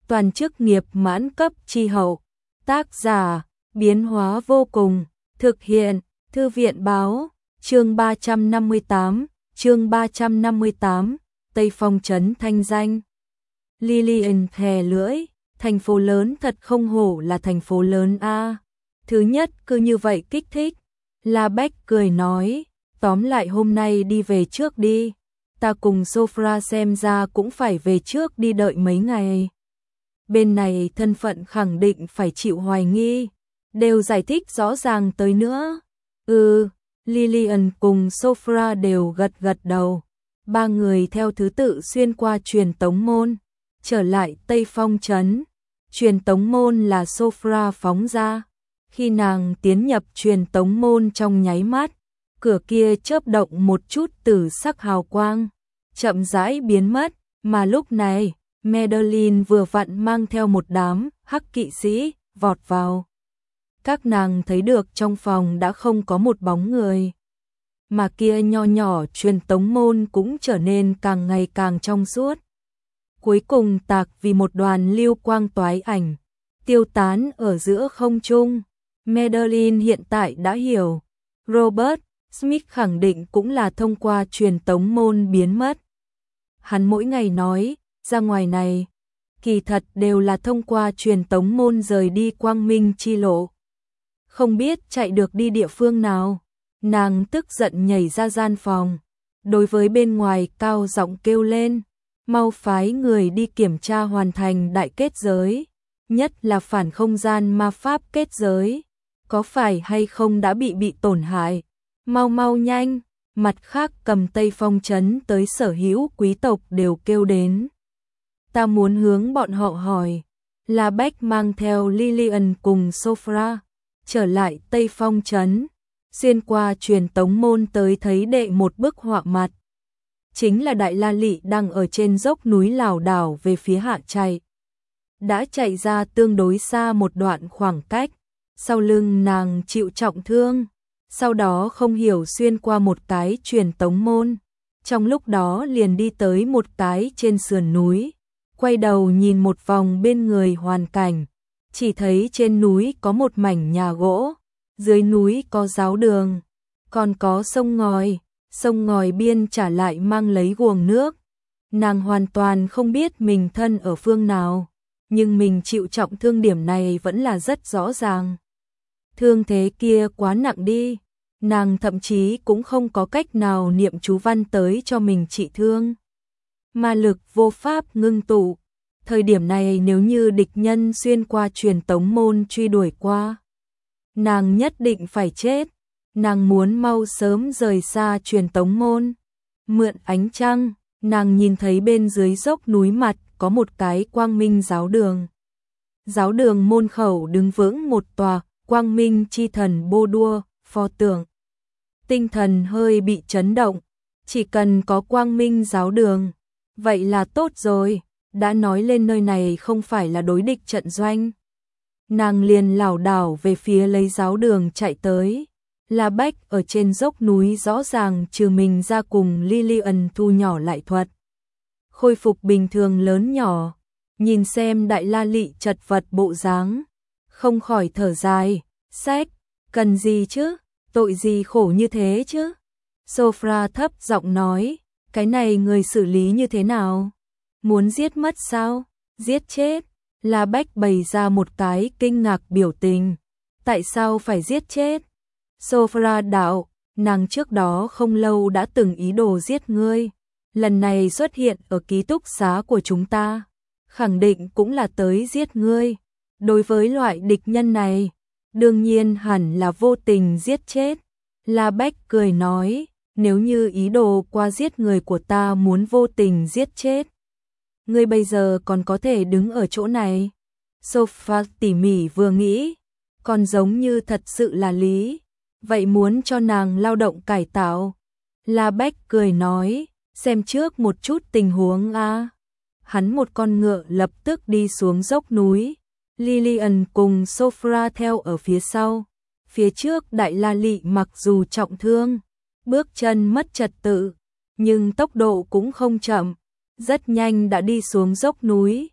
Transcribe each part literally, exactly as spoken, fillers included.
toàn chức nghiệp mãn cấp chi hậu. Tác giả, biến hóa vô cùng, thực hiện, Thư viện báo, chương ba trăm năm mươi tám, chương ba trăm năm mươi tám, Tây Phong trấn thanh danh. Lillian thè lưỡi, thành phố lớn thật không hổ là thành phố lớn a. Thứ nhất cứ như vậy kích thích. La Bách cười nói, tóm lại hôm nay đi về trước đi. Ta cùng Sophia xem ra cũng phải về trước đi đợi mấy ngày. Bên này thân phận khẳng định phải chịu hoài nghi, đều giải thích rõ ràng tới nữa. Ừ, Lillian cùng Sophia đều gật gật đầu. Ba người theo thứ tự xuyên qua truyền tống môn, trở lại Tây Phong trấn. Truyền tống môn là Sophia phóng ra. Khi nàng tiến nhập truyền tống môn trong nháy mắt, cửa kia chớp động một chút tử sắc hào quang, chậm rãi biến mất, mà lúc này, Madeline vừa vặn mang theo một đám hắc kỵ sĩ vọt vào. Các nàng thấy được trong phòng đã không có một bóng người, mà kia nho nhỏ truyền tống môn cũng trở nên càng ngày càng trong suốt. Cuối cùng tạc vì một đoàn lưu quang toái ảnh, tiêu tán ở giữa không trung. Madeline hiện tại đã hiểu, Robert Smith khẳng định cũng là thông qua truyền tống môn biến mất. Hắn mỗi ngày nói, ra ngoài này, kỳ thật đều là thông qua truyền tống môn rời đi quang minh chi lộ. Không biết chạy được đi địa phương nào, nàng tức giận nhảy ra gian phòng, đối với bên ngoài cao giọng kêu lên, mau phái người đi kiểm tra hoàn thành đại kết giới, nhất là phản không gian ma pháp kết giới, có phải hay không đã bị bị tổn hại, mau mau nhanh. Mặt khác cầm Tây Phong trấn tới sở hữu quý tộc đều kêu đến. Ta muốn hướng bọn họ hỏi. La Bách mang theo Lillian cùng Sophia trở lại Tây Phong trấn, xuyên qua truyền tống môn tới thấy đệ một bức họa mặt. Chính là Đại La Lị đang ở trên dốc núi lảo đảo về phía hạ chạy. Đã chạy ra tương đối xa một đoạn khoảng cách, sau lưng nàng chịu trọng thương. Sau đó không hiểu xuyên qua một cái truyền tống môn, trong lúc đó liền đi tới một cái trên sườn núi, quay đầu nhìn một vòng bên người hoàn cảnh, chỉ thấy trên núi có một mảnh nhà gỗ, dưới núi có giáo đường, còn có sông ngòi, sông ngòi biên trả lại mang lấy guồng nước. Nàng hoàn toàn không biết mình thân ở phương nào, nhưng mình chịu trọng thương điểm này vẫn là rất rõ ràng. Thương thế kia quá nặng đi, nàng thậm chí cũng không có cách nào niệm chú văn tới cho mình trị thương. Ma lực vô pháp ngưng tụ, thời điểm này nếu như địch nhân xuyên qua truyền tống môn truy đuổi qua, nàng nhất định phải chết. Nàng muốn mau sớm rời xa truyền tống môn. Mượn ánh trăng, nàng nhìn thấy bên dưới dốc núi mặt có một cái quang minh giáo đường. Giáo đường môn khẩu đứng vững một tòa quang minh chi thần bô đua, pho tượng. Tinh thần hơi bị chấn động, chỉ cần có quang minh giáo đường, vậy là tốt rồi, đã nói lên nơi này không phải là đối địch trận doanh. Nàng liền lảo đảo về phía lấy giáo đường chạy tới. La Bách ở trên dốc núi rõ ràng trừ mình ra cùng Lillian thu nhỏ lại thuật. Khôi phục bình thường lớn nhỏ, nhìn xem Đại La Lị chật vật bộ dáng, không khỏi thở dài, sách, cần gì chứ, tội gì khổ như thế chứ. Sophia thấp giọng nói, cái này người xử lý như thế nào? Muốn giết mất sao? Giết chết? La Bách bày ra một cái kinh ngạc biểu tình. Tại sao phải giết chết? Sophia đạo, nàng trước đó không lâu đã từng ý đồ giết ngươi, lần này xuất hiện ở ký túc xá của chúng ta, khẳng định cũng là tới giết ngươi. Đối với loại địch nhân này, đương nhiên hẳn là vô tình giết chết. La Bách cười nói, nếu như ý đồ qua giết người của ta muốn vô tình giết chết, ngươi bây giờ còn có thể đứng ở chỗ này. Sophia tỉ mỉ vừa nghĩ, còn giống như thật sự là lý. Vậy muốn cho nàng lao động cải tạo. La Bách cười nói, xem trước một chút tình huống a. Hắn một con ngựa lập tức đi xuống dốc núi. Lillian cùng Sophia theo ở phía sau. Phía trước Đại La Lị mặc dù trọng thương, bước chân mất trật tự, nhưng tốc độ cũng không chậm, rất nhanh đã đi xuống dốc núi.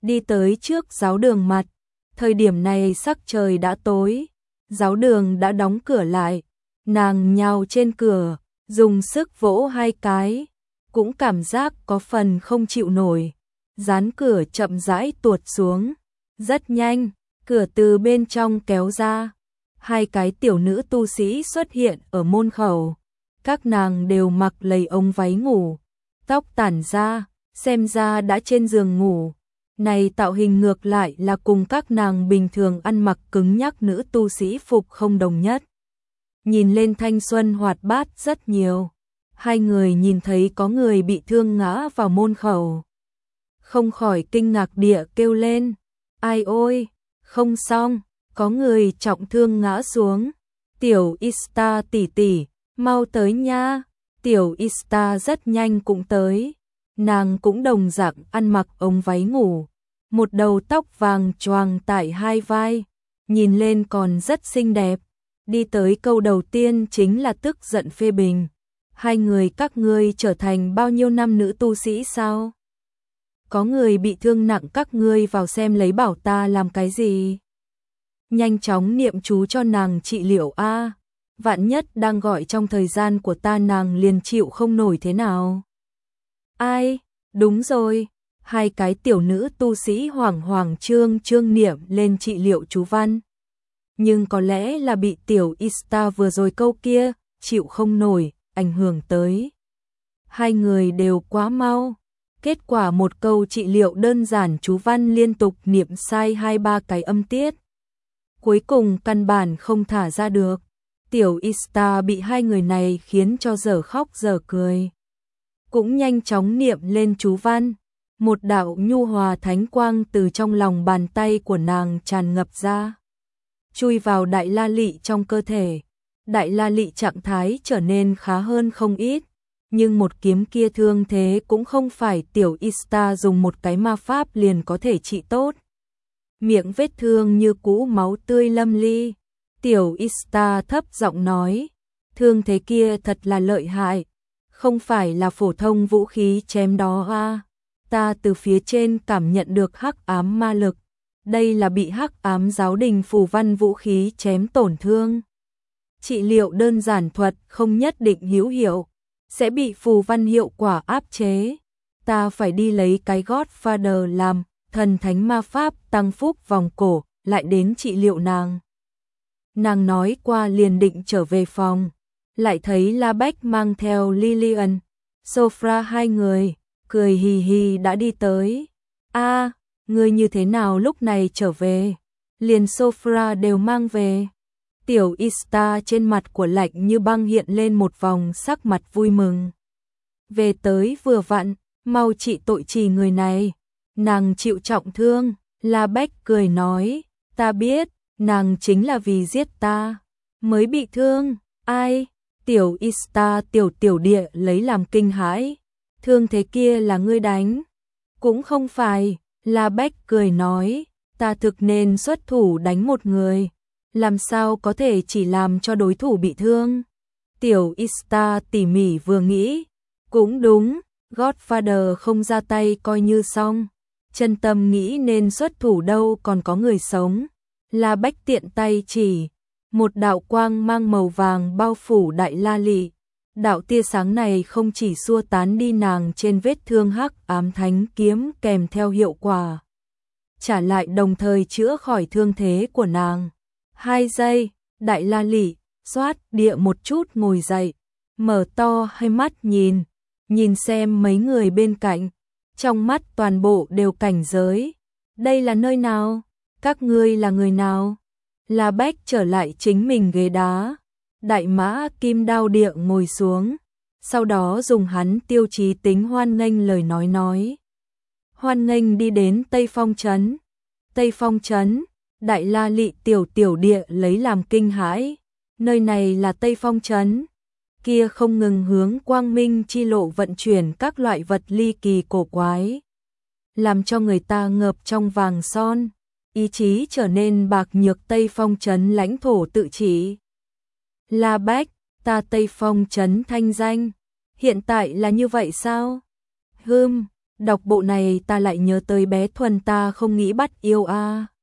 đi tới trước giáo đường mặt. Thời điểm này sắc trời đã tối, giáo đường đã đóng cửa lại. Nàng nhào trên cửa, dùng sức vỗ hai cái, cũng cảm giác có phần không chịu nổi. Dán cửa chậm rãi tuột xuống, rất nhanh, cửa từ bên trong kéo ra. Hai cái tiểu nữ tu sĩ xuất hiện ở môn khẩu. Các nàng đều mặc lầy ống váy ngủ, tóc tản ra, xem ra đã trên giường ngủ. Này tạo hình ngược lại là cùng các nàng bình thường ăn mặc cứng nhắc nữ tu sĩ phục không đồng nhất. Nhìn lên thanh xuân hoạt bát rất nhiều. Hai người nhìn thấy có người bị thương ngã vào môn khẩu, không khỏi kinh ngạc địa kêu lên. Ai ôi, không xong, có người trọng thương ngã xuống. Tiểu Ista tỷ tỷ, mau tới nha. Tiểu Ista rất nhanh cũng tới. Nàng cũng đồng dạng ăn mặc ống váy ngủ, một đầu tóc vàng choàng tại hai vai, nhìn lên còn rất xinh đẹp. Đi tới câu đầu tiên chính là tức giận phê bình. Hai người các ngươi trở thành bao nhiêu năm nữ tu sĩ sao? Có người bị thương nặng các ngươi vào xem lấy bảo ta làm cái gì? Nhanh chóng niệm chú cho nàng trị liệu a. Vạn nhất đang gọi trong thời gian của ta nàng liền chịu không nổi thế nào? Ai? Đúng rồi. Hai cái tiểu nữ tu sĩ hoảng hoảng trương trương niệm lên trị liệu chú văn. Nhưng có lẽ là bị tiểu Ista vừa rồi câu kia, chịu không nổi, ảnh hưởng tới. Hai người đều quá mau. Kết quả một câu trị liệu đơn giản chú văn liên tục niệm sai hai ba cái âm tiết. Cuối cùng căn bản không thả ra được. Tiểu Ista bị hai người này khiến cho dở khóc dở cười. Cũng nhanh chóng niệm lên chú văn. Một đạo nhu hòa thánh quang từ trong lòng bàn tay của nàng tràn ngập ra, chui vào đại la lị trong cơ thể. Đại la lị trạng thái trở nên khá hơn không ít, nhưng một kiếm kia thương thế cũng không phải tiểu Ista dùng một cái ma pháp liền có thể trị tốt. Miệng vết thương như cũ máu tươi lâm ly. Tiểu Ista thấp giọng nói, thương thế kia thật là lợi hại, không phải là phổ thông vũ khí chém đó a. Ta từ phía trên cảm nhận được hắc ám ma lực, đây là bị hắc ám giáo đình phù văn vũ khí chém tổn thương. Trị liệu đơn giản thuật không nhất định hữu hiệu, sẽ bị phù văn hiệu quả áp chế. Ta phải đi lấy cái Godfather làm thần thánh ma pháp tăng phúc vòng cổ, lại đến trị liệu nàng. Nàng nói qua liền định trở về phòng, lại thấy La Bách mang theo Lillian, Sophia hai người, cười hì hì đã đi tới. A, à, ngươi như thế nào lúc này trở về? Liền Sophia đều mang về. Tiểu Ista trên mặt của lạnh như băng hiện lên một vòng sắc mặt vui mừng. Về tới vừa vặn, mau trị tội trì người này. Nàng chịu trọng thương, La Bách cười nói, ta biết, nàng chính là vì giết ta mới bị thương. Ai? Tiểu Ista tiểu tiểu địa lấy làm kinh hãi. Thương thế kia là ngươi đánh? Cũng không phải, La Bách cười nói, ta thực nên xuất thủ đánh một người, làm sao có thể chỉ làm cho đối thủ bị thương. Tiểu Ista tỉ mỉ vừa nghĩ, cũng đúng, Godfather không ra tay coi như xong, chân tâm nghĩ nên xuất thủ đâu còn có người sống. La Bách tiện tay chỉ, một đạo quang mang màu vàng bao phủ đại la lị. Đạo tia sáng này không chỉ xua tán đi nàng trên vết thương hắc ám thánh kiếm kèm theo hiệu quả trả lại đồng thời chữa khỏi thương thế của nàng. Hai giây, đại la lị xoát địa một chút ngồi dậy, mở to hai mắt nhìn, nhìn xem mấy người bên cạnh, trong mắt toàn bộ đều cảnh giới. Đây là nơi nào? Các ngươi là người nào? La Bách trở lại chính mình ghế đá. Đại mã kim đao địa ngồi xuống, sau đó dùng hắn tiêu chí tính hoan nghênh lời nói nói. Hoan nghênh đi đến Tây Phong Trấn. Tây Phong Trấn, đại la lị tiểu tiểu địa lấy làm kinh hãi. Nơi này là Tây Phong Trấn. Kia không ngừng hướng quang minh chi lộ vận chuyển các loại vật ly kỳ cổ quái, làm cho người ta ngợp trong vàng son, ý chí trở nên bạc nhược. Tây Phong Trấn lãnh thổ tự trị. La Bách, ta Tây Phong Trấn thanh danh, hiện tại là như vậy sao? Hừm, Đọc bộ này ta lại nhớ tới bé Thuần ta không nghĩ bắt yêu a.